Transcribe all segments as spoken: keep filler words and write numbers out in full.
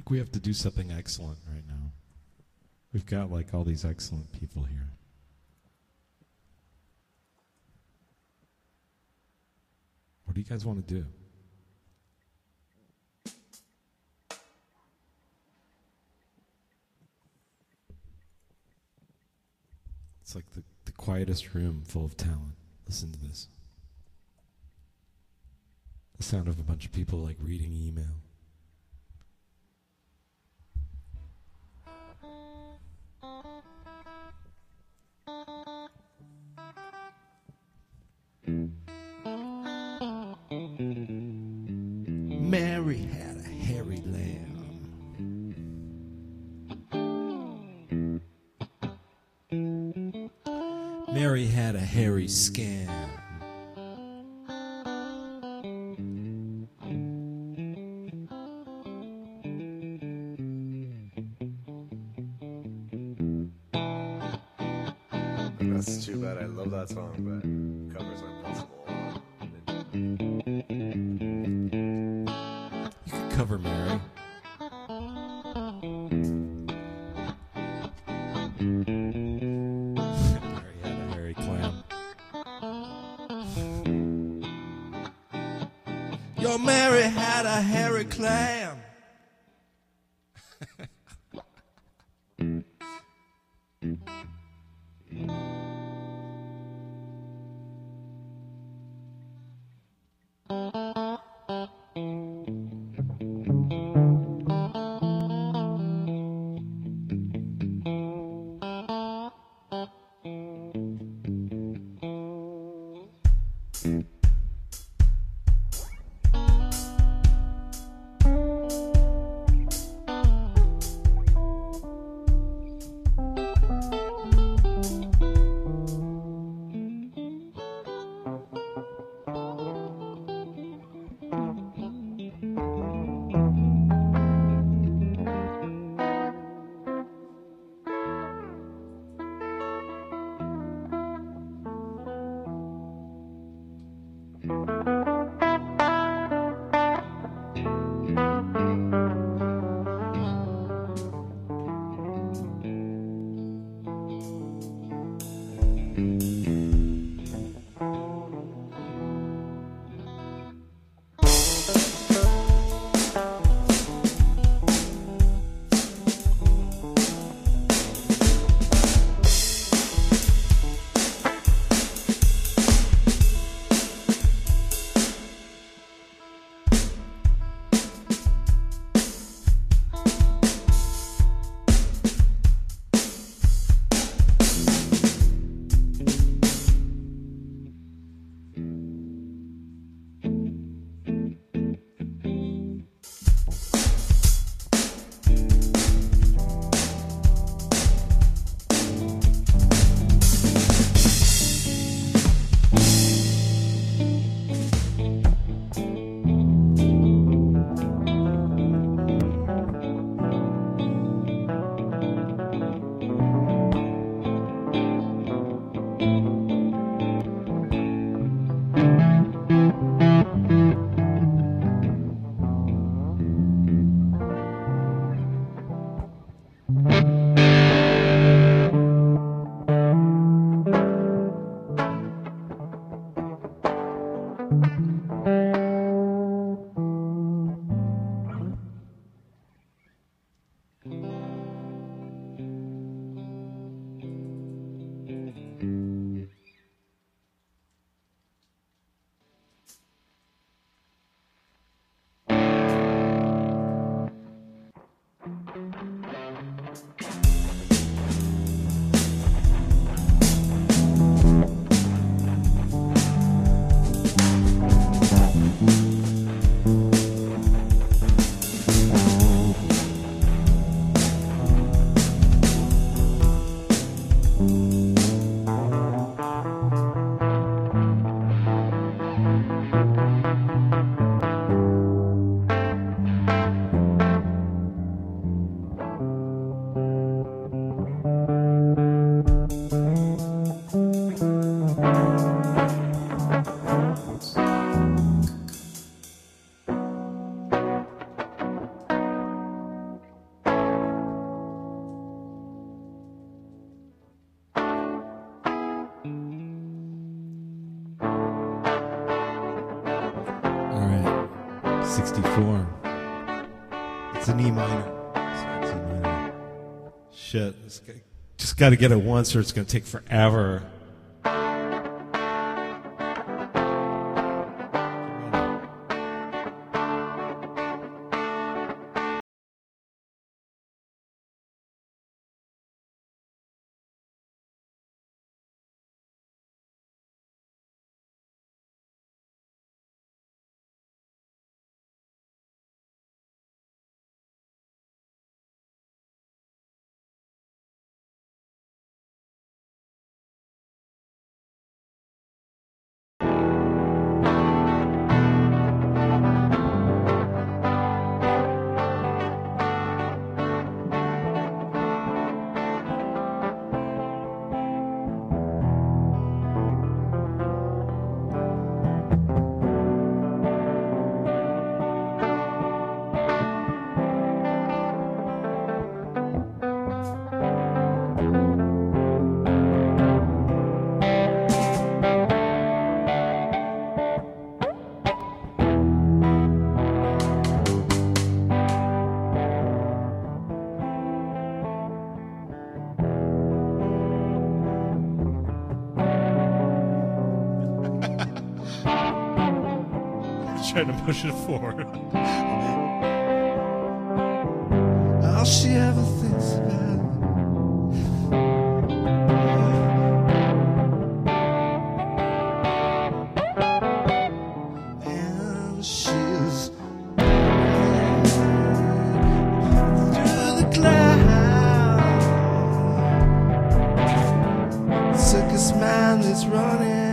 think we have to do something excellent right now. We've got like all these excellent people here. What do you guys want to do? It's like the, the quietest room full of talent. Listen to this. The sound of a bunch of people like reading email. Mary had a hairy lamb. Mary had a hairy scam. That's too bad. I love that song, but covers are impossible. You could cover Mary. Mary had a hairy clam. Your Mary had a hairy clam. sixty-four. It's an E minor. So it's E minor. Shit. It's g- just got to get it once or it's going to take forever. Trying to push it forward. All she ever thinks about. And she's through the clouds. Circus man is running.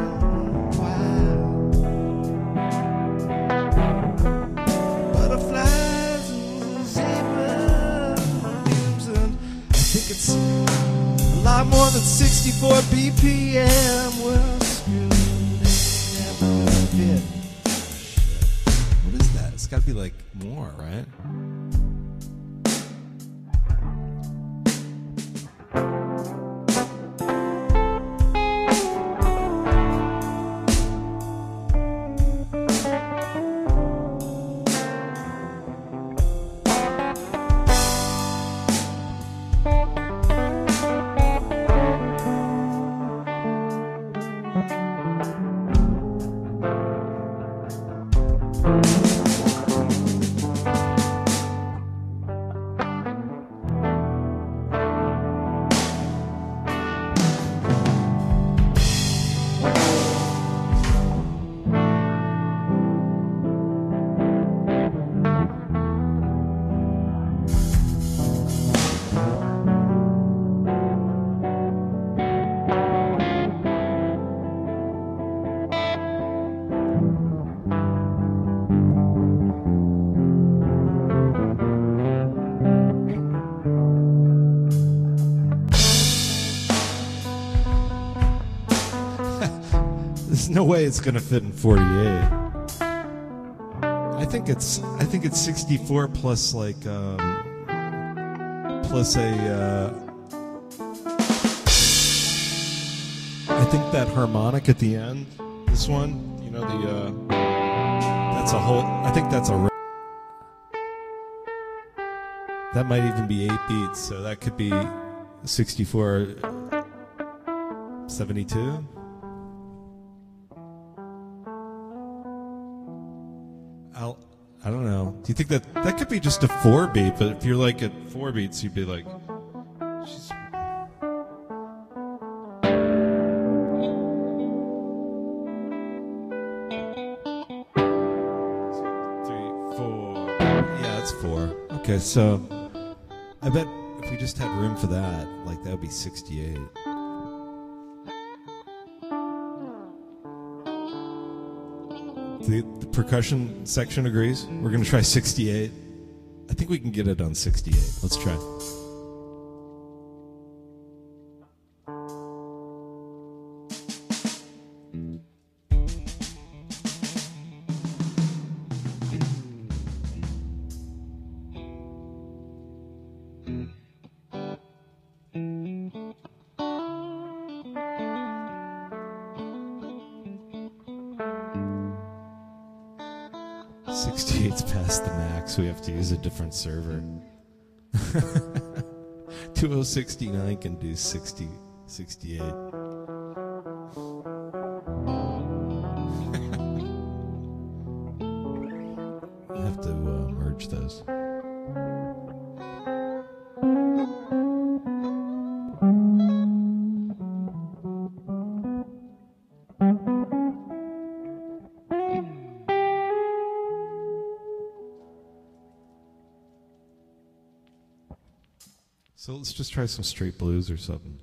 It's a lot more than sixty-four B P M. Well, screw it. What is that? It's got to be like more, right? There's no way it's gonna fit in forty-eight. I think it's I think it's sixty-four plus like um, plus a. Uh, I think that harmonic at the end. This one, you know the. Uh, that's a whole. I think that's a. That might even be eight beats, so that could be sixty-four, seventy-two. I'll, I don't know. Do you think that that could be just a four beat? But if you're like at four beats, you'd be like, she's... three, four. Yeah, it's four. Okay, so I bet if we just had room for that, like that would be sixty-eight. The, the percussion section agrees. We're going to try sixty-eight. I think we can get it on sixty-eight. Let's try. sixty-eight's past the max. We have to use a different server. two oh sixty-nine can do sixty, sixty-eight. I have to uh, merge those. So let's just try some straight blues or something.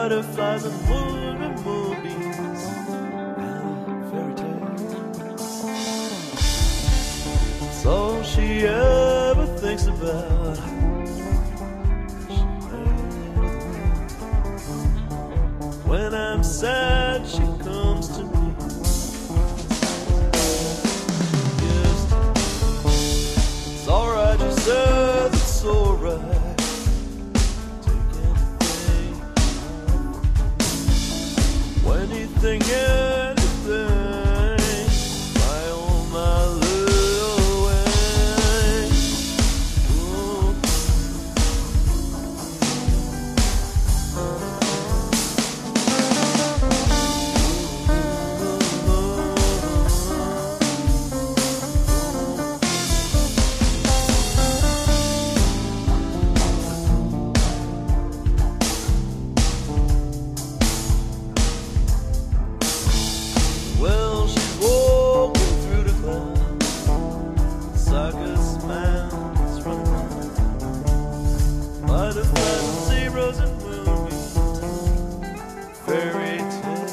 butterflies and moon and moonbeams and fairy tales. It's all she ever thinks about. She played with me. When I'm sad, she comes to me. It's alright, she says, it's alright. Take anything, anything, anything. My own, my little way. Ooh. Well, she's walking through the clouds, circus man's running around, butterflies and zebras and moonbeams, fairy tales.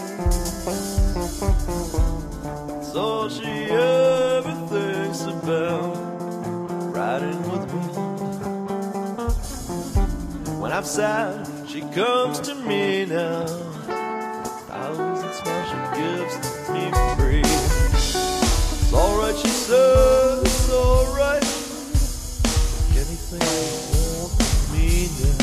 That's all she ever thinks about, riding with wind. When I'm sad, she comes to me now. Thousand smiles she gives me free. It's alright, she says, it's alright. Take anything you want from me now.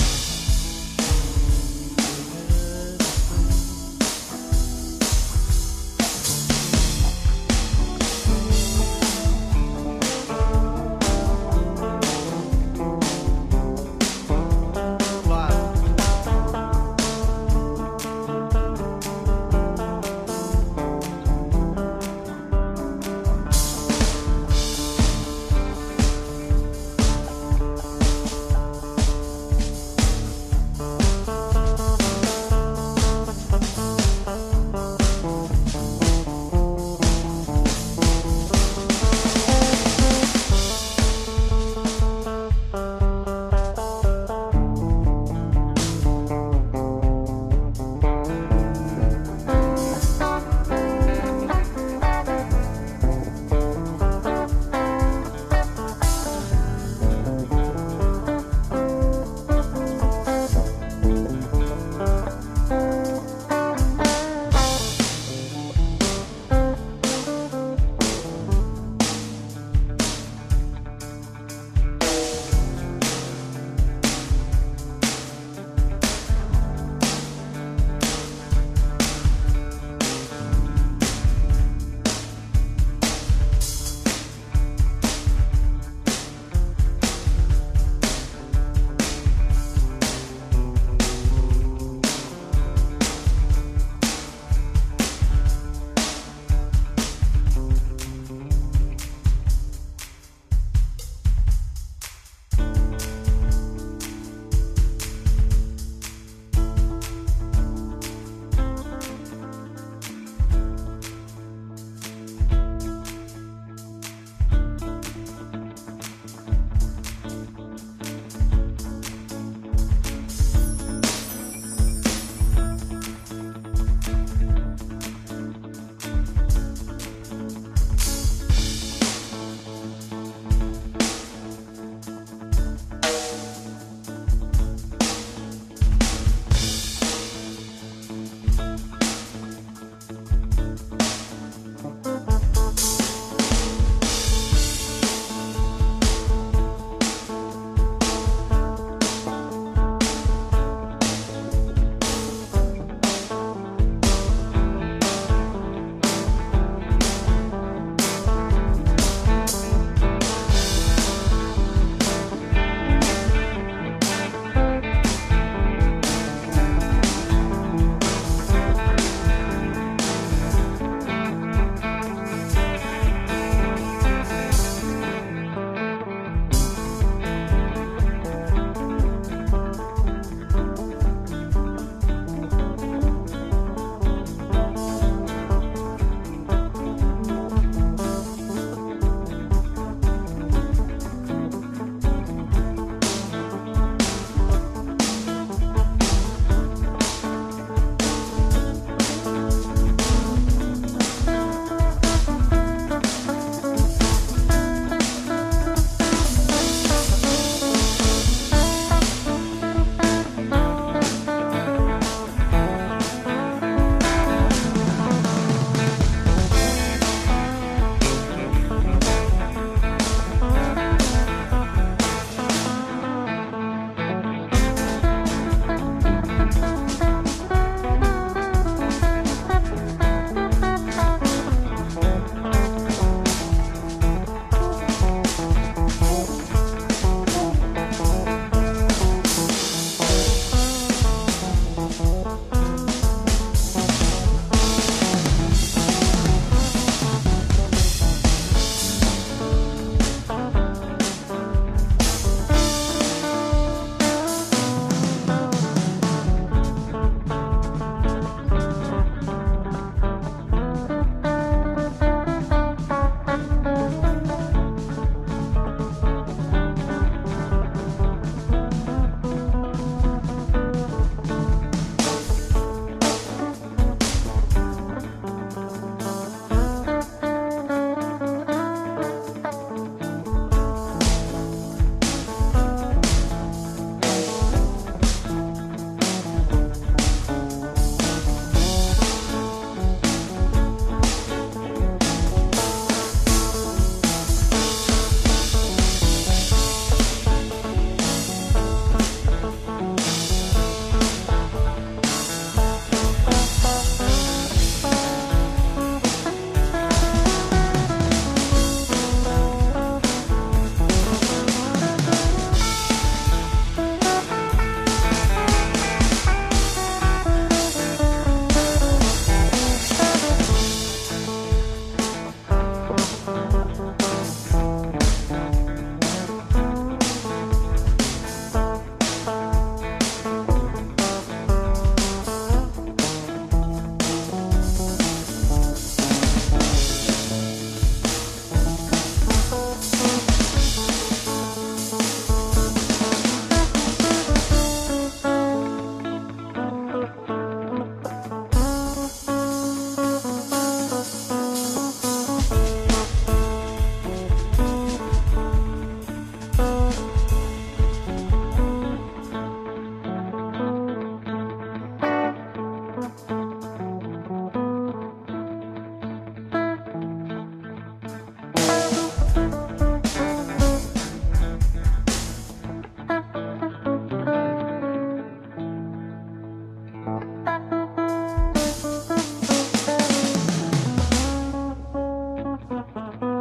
Thank